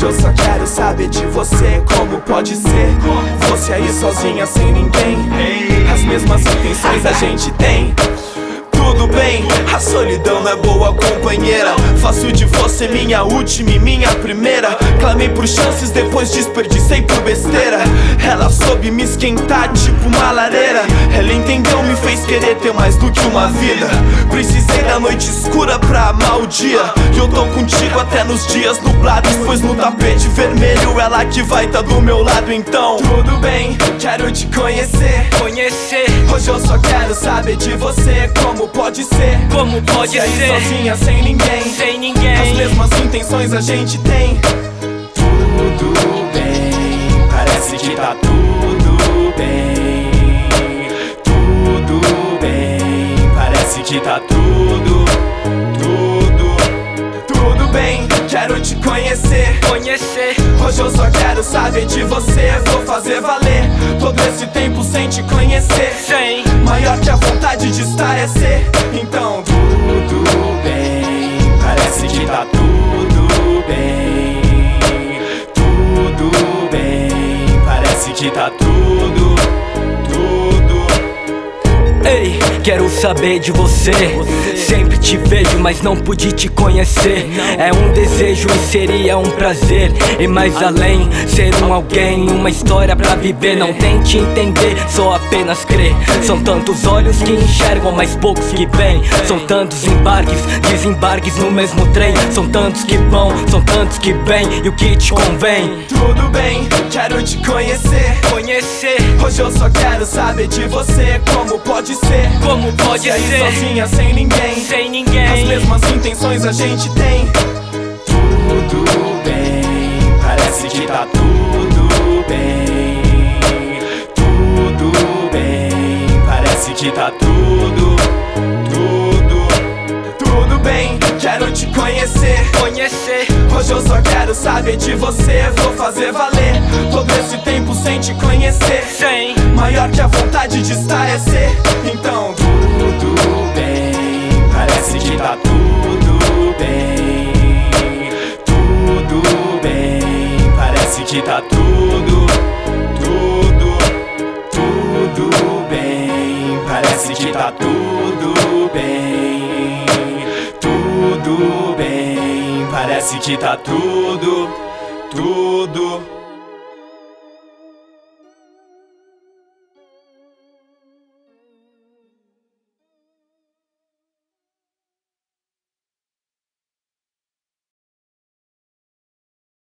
Hoje eu só quero saber de você, como pode ser você aí sozinha sem ninguém. As mesmas intenções a gente tem. Tudo bem, a solidão não é boa companheira. Faço de você minha última e minha primeira. Clamei por chances, depois desperdicei por besteira. Ela soube me esquentar tipo uma lareira. Ela entendeu, me fez querer ter mais do que uma vida. Precisei da noite escura pra amar o dia. E eu tô contigo até nos dias nublados, pois no tapete vermelho ela que vai tá do meu lado. Então tudo bem, quero te conhecer. Hoje eu só quero saber de você, como pode ser, como pode ser sozinha, sem ninguém. As mesmas intenções a gente tem. Tudo bem, parece que tá tudo bem. Tudo bem, parece que tá tudo bem. Quero te conhecer. Hoje eu só quero saber de você. Vou fazer valer todo esse tempo sem te conhecer. Maior que a vontade de estar é ser. Então tudo bem, parece que tá tudo bem. Tudo bem, parece que tá tudo. Ei, quero saber de você. Sempre te vejo, mas não pude te conhecer. É um desejo e seria um prazer. E mais além, ser um alguém, uma história pra viver. Não tente entender, só apenas crer. São tantos olhos que enxergam, mas poucos que veem. São tantos embarques, desembarques no mesmo trem. São tantos que vão, são tantos que vêm. E o que te convém? Tudo bem, quero te conhecer. Hoje eu só quero saber de você, como pode ser, como pode ser sozinha, sem ninguém. As mesmas intenções a gente tem. Tudo bem, parece que tá tudo bem. Tudo bem, parece que tá tudo bem. Quero te conhecer. Hoje eu só quero saber de você. Vou fazer valer todo esse tempo sem te conhecer. Maior que a vontade de estar é ser. Então tudo bem, parece que tá tudo bem. Tudo bem, parece que tá tudo bem, parece que tá tudo bem. Tudo bem, parece que tá tudo